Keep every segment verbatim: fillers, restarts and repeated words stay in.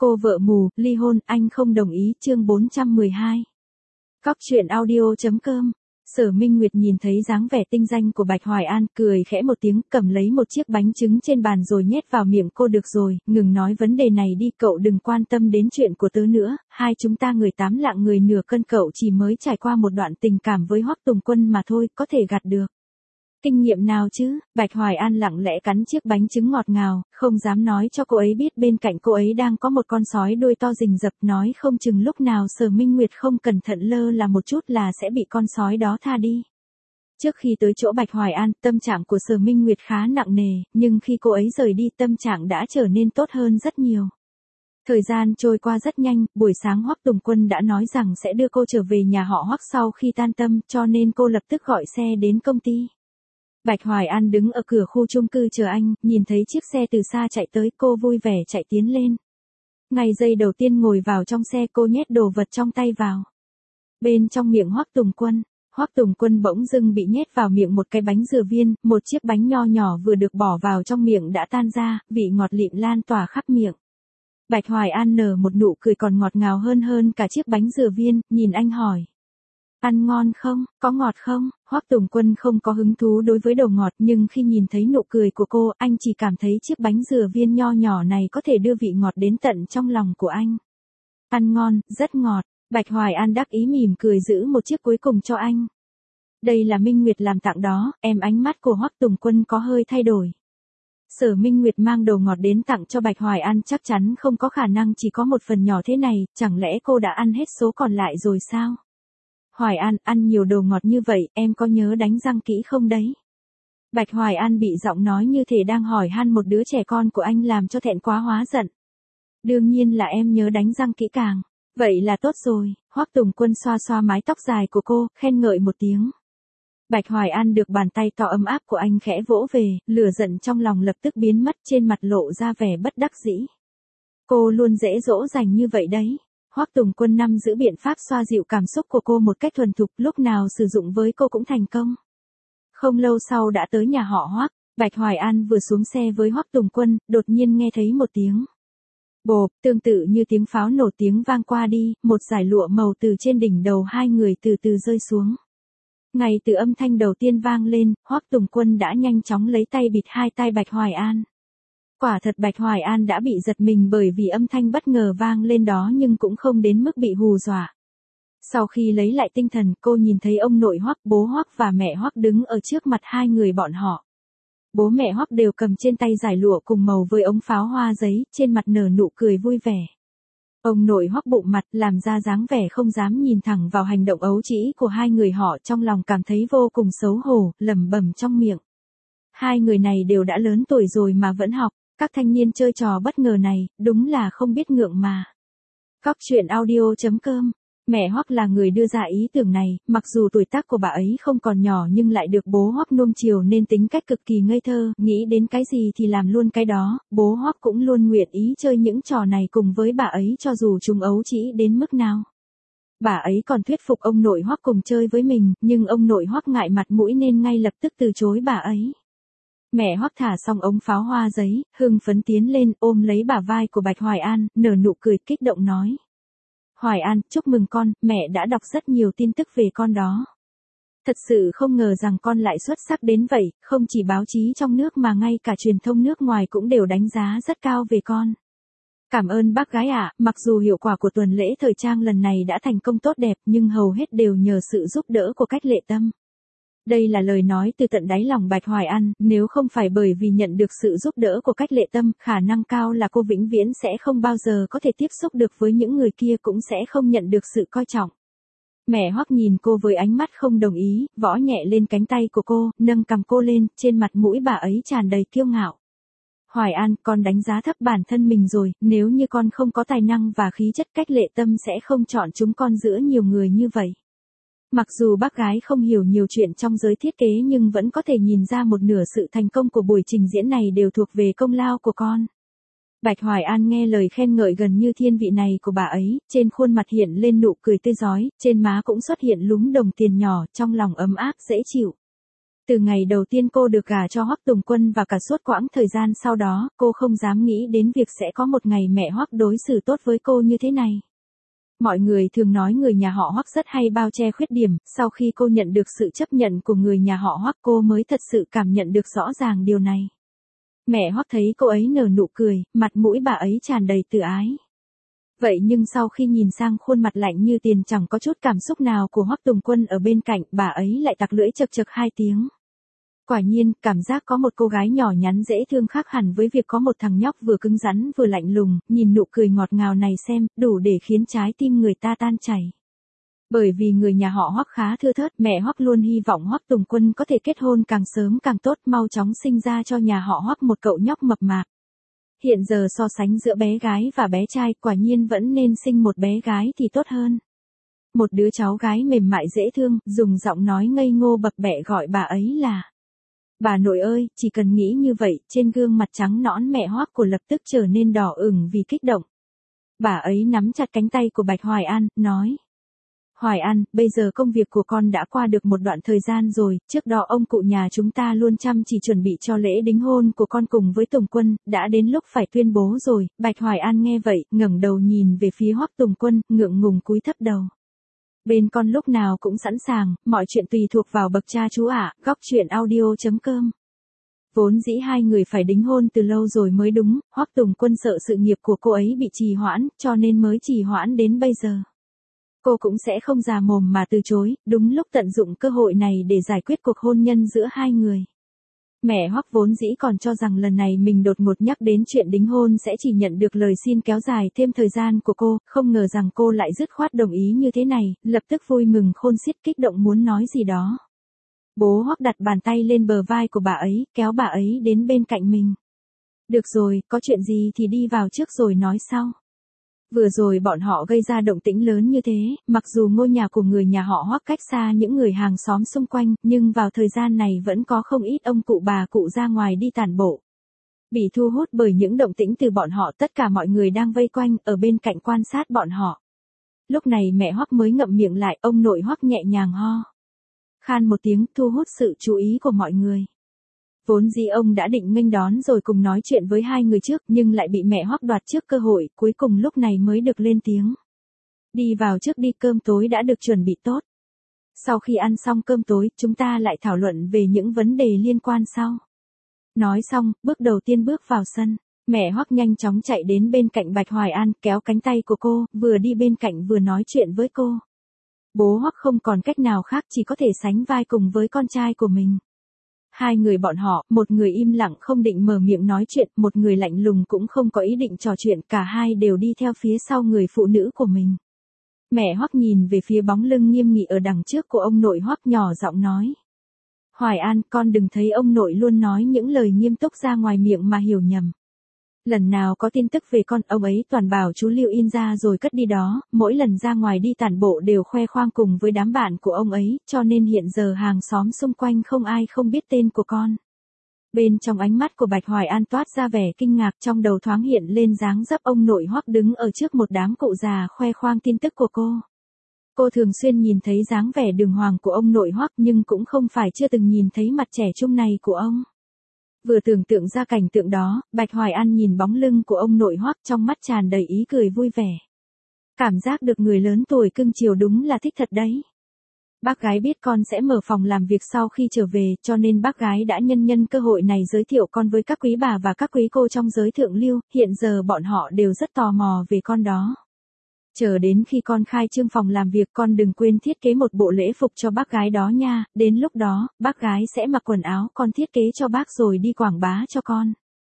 Cô vợ mù, ly hôn, anh không đồng ý, chương bốn trăm mười hai. Cóc truyện audio.com. Sở Minh Nguyệt nhìn thấy dáng vẻ tinh danh của Bạch Hoài An, cười khẽ một tiếng, cầm lấy một chiếc bánh trứng trên bàn rồi nhét vào miệng cô. Được rồi, ngừng nói vấn đề này đi, cậu đừng quan tâm đến chuyện của tớ nữa, hai chúng ta người tám lạng người nửa cân, cậu chỉ mới trải qua một đoạn tình cảm với Hoắc Tùng Quân mà thôi, có thể gạt được. Kinh nghiệm nào chứ? Bạch Hoài An lặng lẽ cắn chiếc bánh trứng ngọt ngào, không dám nói cho cô ấy biết bên cạnh cô ấy đang có một con sói đuôi to rình rập, nói không chừng lúc nào Sở Minh Nguyệt không cẩn thận lơ là một chút là sẽ bị con sói đó tha đi. Trước khi tới chỗ Bạch Hoài An, tâm trạng của Sở Minh Nguyệt khá nặng nề, nhưng khi cô ấy rời đi tâm trạng đã trở nên tốt hơn rất nhiều. Thời gian trôi qua rất nhanh, buổi sáng Hoắc Tùng Quân đã nói rằng sẽ đưa cô trở về nhà họ Hoắc sau khi tan tầm, cho nên cô lập tức gọi xe đến công ty. Bạch Hoài An đứng ở cửa khu chung cư chờ anh, nhìn thấy chiếc xe từ xa chạy tới, cô vui vẻ chạy tiến lên. Ngày giây đầu tiên ngồi vào trong xe, cô nhét đồ vật trong tay vào. Bên trong miệng Hoắc Tùng Quân, Hoắc Tùng Quân bỗng dưng bị nhét vào miệng một cái bánh dừa viên, một chiếc bánh nho nhỏ vừa được bỏ vào trong miệng đã tan ra, vị ngọt lịm lan tỏa khắp miệng. Bạch Hoài An nở một nụ cười còn ngọt ngào hơn hơn cả chiếc bánh dừa viên, nhìn anh hỏi. Ăn ngon không, có ngọt không? Hoắc Tùng Quân không có hứng thú đối với đồ ngọt, nhưng khi nhìn thấy nụ cười của cô, anh chỉ cảm thấy chiếc bánh dừa viên nho nhỏ này có thể đưa vị ngọt đến tận trong lòng của anh. Ăn ngon, rất ngọt. Bạch Hoài An đắc ý mỉm cười giữ một chiếc cuối cùng cho anh. Đây là Minh Nguyệt làm tặng đó, em. Ánh mắt của Hoắc Tùng Quân có hơi thay đổi. Sở Minh Nguyệt mang đồ ngọt đến tặng cho Bạch Hoài An chắc chắn không có khả năng chỉ có một phần nhỏ thế này, chẳng lẽ cô đã ăn hết số còn lại rồi sao? Hoài An, ăn nhiều đồ ngọt như vậy, em có nhớ đánh răng kỹ không đấy? Bạch Hoài An bị giọng nói như thể đang hỏi han một đứa trẻ con của anh làm cho thẹn quá hóa giận. Đương nhiên là em nhớ đánh răng kỹ càng. Vậy là tốt rồi. Hoắc Tùng Quân xoa xoa mái tóc dài của cô, khen ngợi một tiếng. Bạch Hoài An được bàn tay to ấm áp của anh khẽ vỗ về, lửa giận trong lòng lập tức biến mất, trên mặt lộ ra vẻ bất đắc dĩ. Cô luôn dễ dỗ dành như vậy đấy. Hoắc Tùng Quân năm giữ biện pháp xoa dịu cảm xúc của cô một cách thuần thục, lúc nào sử dụng với cô cũng thành công. Không lâu sau đã tới nhà họ Hoắc, Bạch Hoài An vừa xuống xe với Hoắc Tùng Quân, đột nhiên nghe thấy một tiếng bộp, tương tự như tiếng pháo nổ, tiếng vang qua đi, một dải lụa màu từ trên đỉnh đầu hai người từ từ rơi xuống. Ngay từ âm thanh đầu tiên vang lên, Hoắc Tùng Quân đã nhanh chóng lấy tay bịt hai tai Bạch Hoài An. Quả thật Bạch Hoài An đã bị giật mình bởi vì âm thanh bất ngờ vang lên đó, nhưng cũng không đến mức bị hù dọa. Sau khi lấy lại tinh thần, cô nhìn thấy ông nội Hoắc, bố Hoắc và mẹ Hoắc đứng ở trước mặt hai người bọn họ. Bố mẹ Hoắc đều cầm trên tay dải lụa cùng màu với ống pháo hoa giấy, trên mặt nở nụ cười vui vẻ. Ông nội Hoắc bụng mặt, làm ra dáng vẻ không dám nhìn thẳng vào hành động ấu trĩ của hai người họ, trong lòng cảm thấy vô cùng xấu hổ, lẩm bẩm trong miệng. Hai người này đều đã lớn tuổi rồi mà vẫn học, các thanh niên chơi trò bất ngờ này, đúng là không biết ngượng mà. Cóc truyện audio.com. Mẹ Hoắc là người đưa ra ý tưởng này, mặc dù tuổi tác của bà ấy không còn nhỏ nhưng lại được bố Hoắc nuông chiều nên tính cách cực kỳ ngây thơ, nghĩ đến cái gì thì làm luôn cái đó, bố Hoắc cũng luôn nguyện ý chơi những trò này cùng với bà ấy cho dù chúng ấu trĩ đến mức nào. Bà ấy còn thuyết phục ông nội Hoắc cùng chơi với mình, nhưng ông nội Hoắc ngại mặt mũi nên ngay lập tức từ chối bà ấy. Mẹ Hoắc thả xong ống pháo hoa giấy, hưng phấn tiến lên ôm lấy bả vai của Bạch Hoài An, nở nụ cười kích động nói. Hoài An, chúc mừng con, mẹ đã đọc rất nhiều tin tức về con đó. Thật sự không ngờ rằng con lại xuất sắc đến vậy, không chỉ báo chí trong nước mà ngay cả truyền thông nước ngoài cũng đều đánh giá rất cao về con. Cảm ơn bác gái ạ, mặc dù hiệu quả của tuần lễ thời trang lần này đã thành công tốt đẹp nhưng hầu hết đều nhờ sự giúp đỡ của Cách Lệ Tâm. Đây là lời nói từ tận đáy lòng Bạch Hoài An, nếu không phải bởi vì nhận được sự giúp đỡ của Cách Lệ Tâm, khả năng cao là cô vĩnh viễn sẽ không bao giờ có thể tiếp xúc được với những người kia, cũng sẽ không nhận được sự coi trọng. Mẹ Hoắc nhìn cô với ánh mắt không đồng ý, võ nhẹ lên cánh tay của cô, nâng cằm cô lên, trên mặt mũi bà ấy tràn đầy kiêu ngạo. Hoài An, con đánh giá thấp bản thân mình rồi, nếu như con không có tài năng và khí chất, Cách Lệ Tâm sẽ không chọn chúng con giữa nhiều người như vậy. Mặc dù bác gái không hiểu nhiều chuyện trong giới thiết kế nhưng vẫn có thể nhìn ra một nửa sự thành công của buổi trình diễn này đều thuộc về công lao của con. Bạch Hoài An nghe lời khen ngợi gần như thiên vị này của bà ấy, trên khuôn mặt hiện lên nụ cười tươi rói, trên má cũng xuất hiện lúm đồng tiền nhỏ, trong lòng ấm áp dễ chịu. Từ ngày đầu tiên cô được gả cho Hoắc Tùng Quân và cả suốt quãng thời gian sau đó, cô không dám nghĩ đến việc sẽ có một ngày mẹ Hoắc đối xử tốt với cô như thế này. Mọi người thường nói người nhà họ Hoắc rất hay bao che khuyết điểm, sau khi cô nhận được sự chấp nhận của người nhà họ Hoắc cô mới thật sự cảm nhận được rõ ràng điều này. Mẹ Hoắc thấy cô ấy nở nụ cười, mặt mũi bà ấy tràn đầy từ ái. Vậy nhưng sau khi nhìn sang khuôn mặt lạnh như tiền chẳng có chút cảm xúc nào của Hoắc Tùng Quân ở bên cạnh, bà ấy lại tặc lưỡi chậc chậc hai tiếng. Quả nhiên, cảm giác có một cô gái nhỏ nhắn dễ thương khác hẳn với việc có một thằng nhóc vừa cứng rắn vừa lạnh lùng, nhìn nụ cười ngọt ngào này xem, đủ để khiến trái tim người ta tan chảy. Bởi vì người nhà họ Hoắc khá thưa thớt, mẹ Hoắc luôn hy vọng Hoắc Tùng Quân có thể kết hôn càng sớm càng tốt, mau chóng sinh ra cho nhà họ Hoắc một cậu nhóc mập mạp. Hiện giờ so sánh giữa bé gái và bé trai, quả nhiên vẫn nên sinh một bé gái thì tốt hơn. Một đứa cháu gái mềm mại dễ thương, dùng giọng nói ngây ngô bập bẹ gọi bà ấy là bà nội ơi. Chỉ cần nghĩ như vậy, trên gương mặt trắng nõn mẹ Hoắc của lập tức trở nên đỏ ửng vì kích động. Bà ấy nắm chặt cánh tay của Bạch Hoài An, nói: Hoài An, bây giờ công việc của con đã qua được một đoạn thời gian rồi, trước đó ông cụ nhà chúng ta luôn chăm chỉ chuẩn bị cho lễ đính hôn của con cùng với Tùng Quân, đã đến lúc phải tuyên bố rồi. Bạch Hoài An nghe vậy, ngẩng đầu nhìn về phía Hoắc Tùng Quân, ngượng ngùng cúi thấp đầu. Bên con lúc nào cũng sẵn sàng, mọi chuyện tùy thuộc vào bậc cha chú ạ. Góc truyện audio chấm com. Vốn dĩ hai người phải đính hôn từ lâu rồi mới đúng, Hoắc Tùng Quân sợ sự nghiệp của cô ấy bị trì hoãn, cho nên mới trì hoãn đến bây giờ. Cô cũng sẽ không già mồm mà từ chối, đúng lúc tận dụng cơ hội này để giải quyết cuộc hôn nhân giữa hai người. Mẹ Hoắc vốn dĩ còn cho rằng lần này mình đột ngột nhắc đến chuyện đính hôn sẽ chỉ nhận được lời xin kéo dài thêm thời gian của cô, không ngờ rằng cô lại dứt khoát đồng ý như thế này, lập tức vui mừng khôn xiết kích động muốn nói gì đó. Bố Hoắc đặt bàn tay lên bờ vai của bà ấy, kéo bà ấy đến bên cạnh mình. Được rồi, có chuyện gì thì đi vào trước rồi nói sau. Vừa rồi bọn họ gây ra động tĩnh lớn như thế, mặc dù ngôi nhà của người nhà họ Hoắc cách xa những người hàng xóm xung quanh, nhưng vào thời gian này vẫn có không ít ông cụ bà cụ ra ngoài đi tản bộ. Bị thu hút bởi những động tĩnh từ bọn họ, tất cả mọi người đang vây quanh, ở bên cạnh quan sát bọn họ. Lúc này mẹ Hoắc mới ngậm miệng lại, ông nội Hoắc nhẹ nhàng ho khan một tiếng, thu hút sự chú ý của mọi người. Vốn dĩ ông đã định nghênh đón rồi cùng nói chuyện với hai người trước, nhưng lại bị mẹ Hoắc đoạt trước cơ hội, cuối cùng lúc này mới được lên tiếng. Đi vào trước đi, cơm tối đã được chuẩn bị tốt. Sau khi ăn xong cơm tối, chúng ta lại thảo luận về những vấn đề liên quan sau. Nói xong, bước đầu tiên bước vào sân, mẹ Hoắc nhanh chóng chạy đến bên cạnh Bạch Hoài An, kéo cánh tay của cô, vừa đi bên cạnh vừa nói chuyện với cô. Bố Hoắc không còn cách nào khác, chỉ có thể sánh vai cùng với con trai của mình. Hai người bọn họ, một người im lặng không định mở miệng nói chuyện, một người lạnh lùng cũng không có ý định trò chuyện, cả hai đều đi theo phía sau người phụ nữ của mình. Mẹ Hoắc nhìn về phía bóng lưng nghiêm nghị ở đằng trước của ông nội Hoắc, nhỏ giọng nói: Hoài An, con đừng thấy ông nội luôn nói những lời nghiêm túc ra ngoài miệng mà hiểu nhầm. Lần nào có tin tức về con, ông ấy toàn bảo chú lưu in ra rồi cất đi đó, mỗi lần ra ngoài đi tản bộ đều khoe khoang cùng với đám bạn của ông ấy, cho nên hiện giờ hàng xóm xung quanh không ai không biết tên của con. Bên trong ánh mắt của Bạch Hoài An toát ra vẻ kinh ngạc, trong đầu thoáng hiện lên dáng dấp ông nội Hoắc đứng ở trước một đám cụ già khoe khoang tin tức của cô. Cô thường xuyên nhìn thấy dáng vẻ đường hoàng của ông nội Hoắc, nhưng cũng không phải chưa từng nhìn thấy mặt trẻ trung này của ông. Vừa tưởng tượng ra cảnh tượng đó, Bạch Hoài An nhìn bóng lưng của ông nội Hoắc, trong mắt tràn đầy ý cười vui vẻ. Cảm giác được người lớn tuổi cưng chiều đúng là thích thật đấy. Bác gái biết con sẽ mở phòng làm việc sau khi trở về, cho nên bác gái đã nhân nhân cơ hội này giới thiệu con với các quý bà và các quý cô trong giới thượng lưu, hiện giờ bọn họ đều rất tò mò về con đó. Chờ đến khi con khai trương phòng làm việc, con đừng quên thiết kế một bộ lễ phục cho bác gái đó nha, đến lúc đó, bác gái sẽ mặc quần áo con thiết kế cho bác rồi đi quảng bá cho con.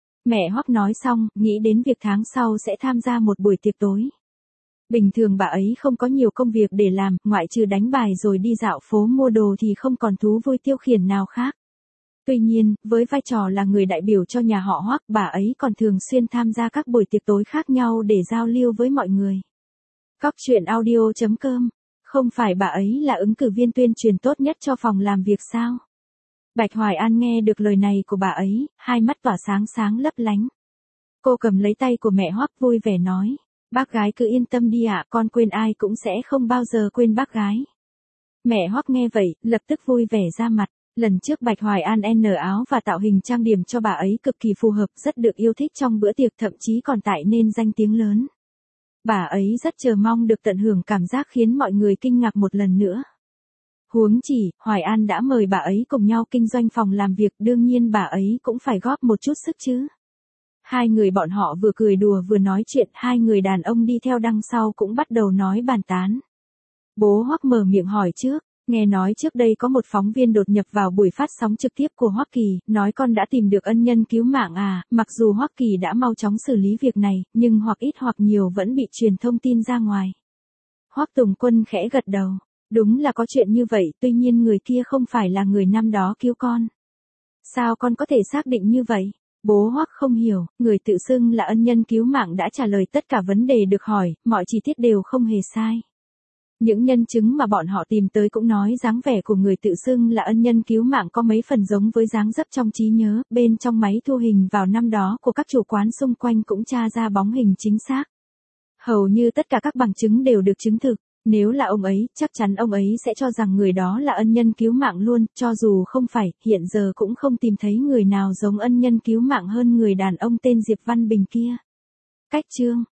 Mẹ Hoắc nói xong, nghĩ đến việc tháng sau sẽ tham gia một buổi tiệc tối. Bình thường bà ấy không có nhiều công việc để làm, ngoại trừ đánh bài rồi đi dạo phố mua đồ thì không còn thú vui tiêu khiển nào khác. Tuy nhiên, với vai trò là người đại biểu cho nhà họ Hoắc, bà ấy còn thường xuyên tham gia các buổi tiệc tối khác nhau để giao lưu với mọi người. Góc truyện audio chấm com. Không phải bà ấy là ứng cử viên tuyên truyền tốt nhất cho phòng làm việc sao? Bạch Hoài An nghe được lời này của bà ấy, hai mắt tỏa sáng sáng lấp lánh. Cô cầm lấy tay của mẹ Hoắc vui vẻ nói: Bác gái cứ yên tâm đi ạ, con quên ai cũng sẽ không bao giờ quên bác gái. Mẹ Hoắc nghe vậy, lập tức vui vẻ ra mặt. Lần trước Bạch Hoài An n áo và tạo hình trang điểm cho bà ấy cực kỳ phù hợp, rất được yêu thích trong bữa tiệc, thậm chí còn tạo nên danh tiếng lớn. Bà ấy rất chờ mong được tận hưởng cảm giác khiến mọi người kinh ngạc một lần nữa. Huống chỉ, Hoài An đã mời bà ấy cùng nhau kinh doanh phòng làm việc, đương nhiên bà ấy cũng phải góp một chút sức chứ. Hai người bọn họ vừa cười đùa vừa nói chuyện, hai người đàn ông đi theo đằng sau cũng bắt đầu nói bàn tán. Bố Hoắc mở miệng hỏi trước, nghe nói trước đây có một phóng viên đột nhập vào buổi phát sóng trực tiếp của Hoắc Kỳ, nói con đã tìm được ân nhân cứu mạng à, mặc dù Hoắc Kỳ đã mau chóng xử lý việc này, nhưng hoặc ít hoặc nhiều vẫn bị truyền thông tin ra ngoài. Hoắc Tùng Quân khẽ gật đầu, đúng là có chuyện như vậy, tuy nhiên người kia không phải là người năm đó cứu con. Sao con có thể xác định như vậy? Bố Hoắc không hiểu, người tự xưng là ân nhân cứu mạng đã trả lời tất cả vấn đề được hỏi, mọi chi tiết đều không hề sai. Những nhân chứng mà bọn họ tìm tới cũng nói dáng vẻ của người tự xưng là ân nhân cứu mạng có mấy phần giống với dáng dấp trong trí nhớ, bên trong máy thu hình vào năm đó của các chủ quán xung quanh cũng tra ra bóng hình chính xác. Hầu như tất cả các bằng chứng đều được chứng thực, nếu là ông ấy, chắc chắn ông ấy sẽ cho rằng người đó là ân nhân cứu mạng luôn, cho dù không phải, hiện giờ cũng không tìm thấy người nào giống ân nhân cứu mạng hơn người đàn ông tên Diệp Văn Bình kia. Cách chương